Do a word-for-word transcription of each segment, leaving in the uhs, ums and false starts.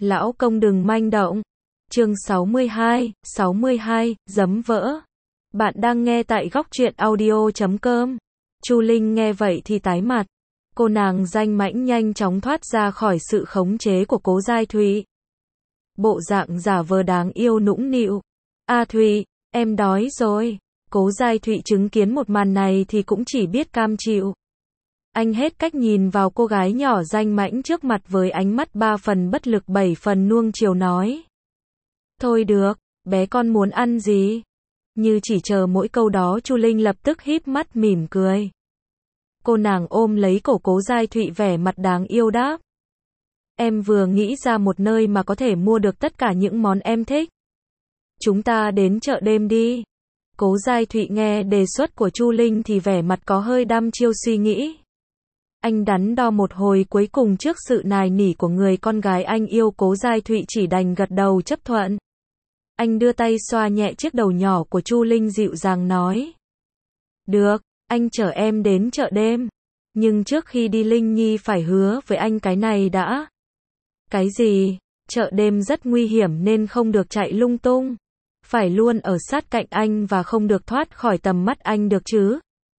Lão công đừng manh động. Chương sáu mươi hai, sáu mươi hai, giấm vỡ. Bạn đang nghe tại góc truyện audio chấm com. Chu Linh nghe vậy thì tái mặt. Cô nàng danh mãnh nhanh chóng thoát ra khỏi sự khống chế của Cố Giai Thụy. Bộ dạng giả vờ đáng yêu nũng nịu. A Thụy, em đói rồi. Cố Giai Thụy chứng kiến một màn này thì cũng chỉ biết cam chịu. Anh hết cách nhìn vào cô gái nhỏ danh mãnh trước mặt với ánh mắt ba phần bất lực bảy phần nuông chiều nói. Thôi được, bé con muốn ăn gì? Như chỉ chờ mỗi câu đó Chu Linh lập tức híp mắt mỉm cười. Cô nàng ôm lấy cổ Cố Giai Thụy vẻ mặt đáng yêu đáp. Em vừa nghĩ ra một nơi mà có thể mua được tất cả những món em thích. Chúng ta đến chợ đêm đi. Cố Giai Thụy nghe đề xuất của Chu Linh thì vẻ mặt có hơi đăm chiêu suy nghĩ. Anh đắn đo một hồi cuối cùng trước sự nài nỉ của người con gái anh yêu Cố Giai Thụy chỉ đành gật đầu chấp thuận. Anh đưa tay xoa nhẹ chiếc đầu nhỏ của Chu Linh dịu dàng nói. Được, anh chở em đến chợ đêm. Nhưng trước khi đi Linh Nhi phải hứa với anh cái này đã. Cái gì? Chợ đêm rất nguy hiểm nên không được chạy lung tung. Phải luôn ở sát cạnh anh và không được thoát khỏi tầm mắt anh được chứ.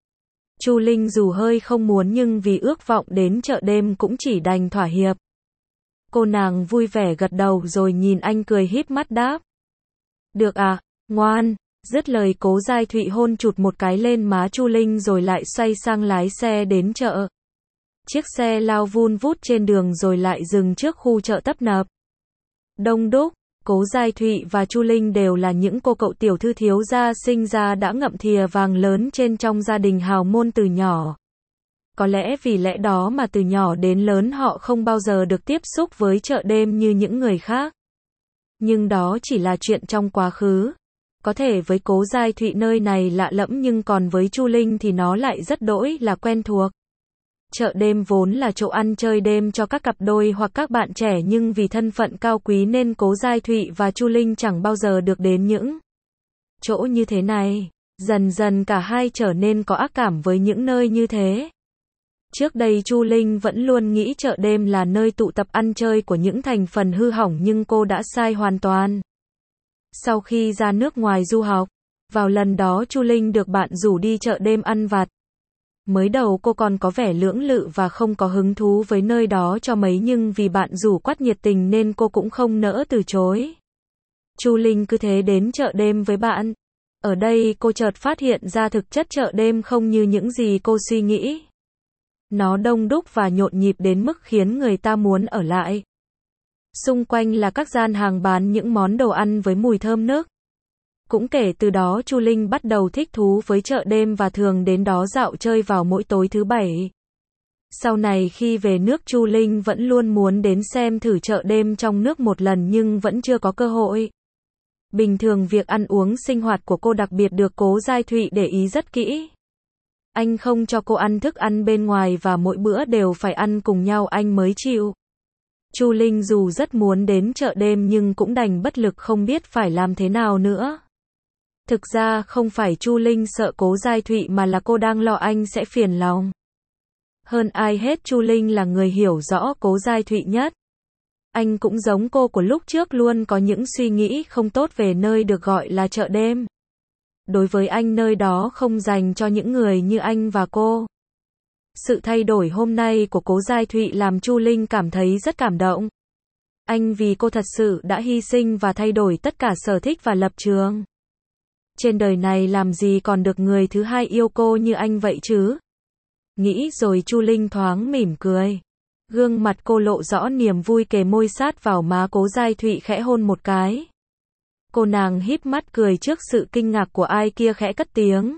Chu Linh dù hơi không muốn nhưng vì ước vọng đến chợ đêm cũng chỉ đành thỏa hiệp. Cô nàng vui vẻ gật đầu rồi nhìn anh cười híp mắt đáp. Được à, ngoan. Dứt lời Cố Giai Thụy hôn chụt một cái lên má Chu Linh rồi lại xoay sang lái xe đến chợ. Chiếc xe lao vun vút trên đường rồi lại dừng trước khu chợ tấp nập. Đông đúc, Cố Giai Thụy và Chu Linh đều là những cô cậu tiểu thư thiếu gia sinh ra đã ngậm thìa vàng lớn trên trong gia đình hào môn từ nhỏ. Có lẽ vì lẽ đó mà từ nhỏ đến lớn họ không bao giờ được tiếp xúc với chợ đêm như những người khác. Nhưng đó chỉ là chuyện trong quá khứ. Có thể với Cố Giai Thụy nơi này lạ lẫm nhưng còn với Chu Linh thì nó lại rất đỗi là quen thuộc. Chợ đêm vốn là chỗ ăn chơi đêm cho các cặp đôi hoặc các bạn trẻ nhưng vì thân phận cao quý nên Cố Giai Thụy và Chu Linh chẳng bao giờ được đến những chỗ như thế này. Dần dần cả hai trở nên có ác cảm với những nơi như thế. Trước đây Chu Linh vẫn luôn nghĩ chợ đêm là nơi tụ tập ăn chơi của những thành phần hư hỏng nhưng cô đã sai hoàn toàn. Sau khi ra nước ngoài du học, vào lần đó Chu Linh được bạn rủ đi chợ đêm ăn vặt. Mới đầu cô còn có vẻ lưỡng lự và không có hứng thú với nơi đó cho mấy nhưng vì bạn rủ quát nhiệt tình nên cô cũng không nỡ từ chối. Chu Linh cứ thế đến chợ đêm với bạn. Ở đây cô chợt phát hiện ra thực chất chợ đêm không như những gì cô suy nghĩ. Nó đông đúc và nhộn nhịp đến mức khiến người ta muốn ở lại. Xung quanh là các gian hàng bán những món đồ ăn với mùi thơm nức. Cũng kể từ đó Chu Linh bắt đầu thích thú với chợ đêm và thường đến đó dạo chơi vào mỗi tối thứ bảy. Sau này khi về nước Chu Linh vẫn luôn muốn đến xem thử chợ đêm trong nước một lần nhưng vẫn chưa có cơ hội. Bình thường việc ăn uống sinh hoạt của cô đặc biệt được Cố Giai Thụy để ý rất kỹ. Anh không cho cô ăn thức ăn bên ngoài và mỗi bữa đều phải ăn cùng nhau anh mới chịu. Chu Linh dù rất muốn đến chợ đêm nhưng cũng đành bất lực không biết phải làm thế nào nữa. Thực ra không phải Chu Linh sợ Cố Giai Thụy mà là cô đang lo anh sẽ phiền lòng. Hơn ai hết Chu Linh là người hiểu rõ Cố Giai Thụy nhất. Anh cũng giống cô của lúc trước luôn có những suy nghĩ không tốt về nơi được gọi là chợ đêm. Đối với anh nơi đó không dành cho những người như anh và cô. Sự thay đổi hôm nay của Cố Giai Thụy làm Chu Linh cảm thấy rất cảm động. Anh vì cô thật sự đã hy sinh và thay đổi tất cả sở thích và lập trường. Trên đời này làm gì còn được người thứ hai yêu cô như anh vậy chứ? Nghĩ rồi Chu Linh thoáng mỉm cười. Gương mặt cô lộ rõ niềm vui kề môi sát vào má Cố Giai Thụy khẽ hôn một cái. Cô nàng híp mắt cười trước sự kinh ngạc của ai kia khẽ cất tiếng.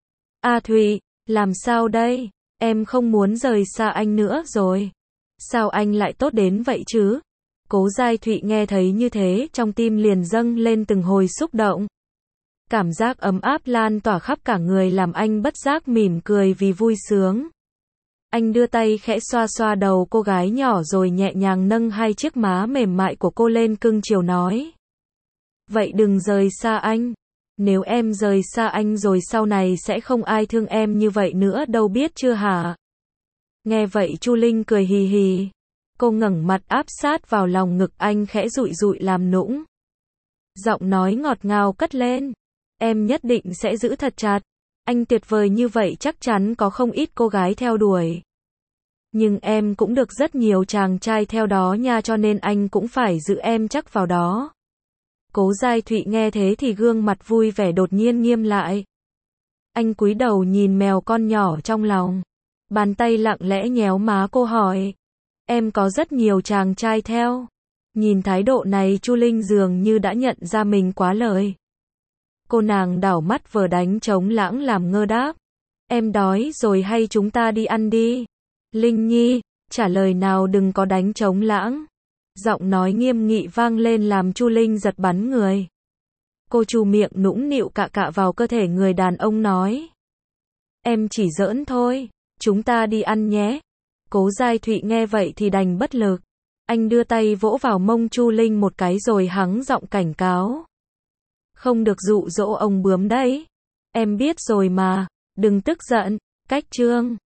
A Thụy, làm sao đây? Em không muốn rời xa anh nữa rồi. Sao anh lại tốt đến vậy chứ? Cố Giai Thụy nghe thấy như thế trong tim liền dâng lên từng hồi xúc động. Cảm giác ấm áp lan tỏa khắp cả người làm anh bất giác mỉm cười vì vui sướng. Anh đưa tay khẽ xoa xoa đầu cô gái nhỏ rồi nhẹ nhàng nâng hai chiếc má mềm mại của cô lên cưng chiều nói. Vậy đừng rời xa anh. Nếu em rời xa anh rồi sau này sẽ không ai thương em như vậy nữa đâu biết chưa hả? Nghe vậy Chu Linh cười hì hì. Cô ngẩng mặt áp sát vào lòng ngực anh khẽ dụi dụi làm nũng. Giọng nói ngọt ngào cất lên. Em nhất định sẽ giữ thật chặt. Anh tuyệt vời như vậy chắc chắn có không ít cô gái theo đuổi. Nhưng em cũng được rất nhiều chàng trai theo đó nha, cho nên anh cũng phải giữ em chắc vào đó. Cố Giai Thụy nghe thế thì gương mặt vui vẻ đột nhiên nghiêm lại. Anh cúi đầu nhìn mèo con nhỏ trong lòng. Bàn tay lặng lẽ nhéo má cô hỏi. Em có rất nhiều chàng trai theo. Nhìn thái độ này Chu Linh dường như đã nhận ra mình quá lời. Cô nàng đảo mắt vờ đánh trống lãng làm ngơ đáp. Em đói rồi hay chúng ta đi ăn đi? Linh Nhi, trả lời nào đừng có đánh trống lãng. Giọng nói nghiêm nghị vang lên làm Chu Linh giật bắn người. Cô chu miệng nũng nịu cạ cạ vào cơ thể người đàn ông nói. Em chỉ giỡn thôi, chúng ta đi ăn nhé. Cố Giai Thụy nghe vậy thì đành bất lực. Anh đưa tay vỗ vào mông Chu Linh một cái rồi hắng giọng cảnh cáo. Không được dụ dỗ ông bướm đấy. Em biết rồi mà, đừng tức giận. Cách chương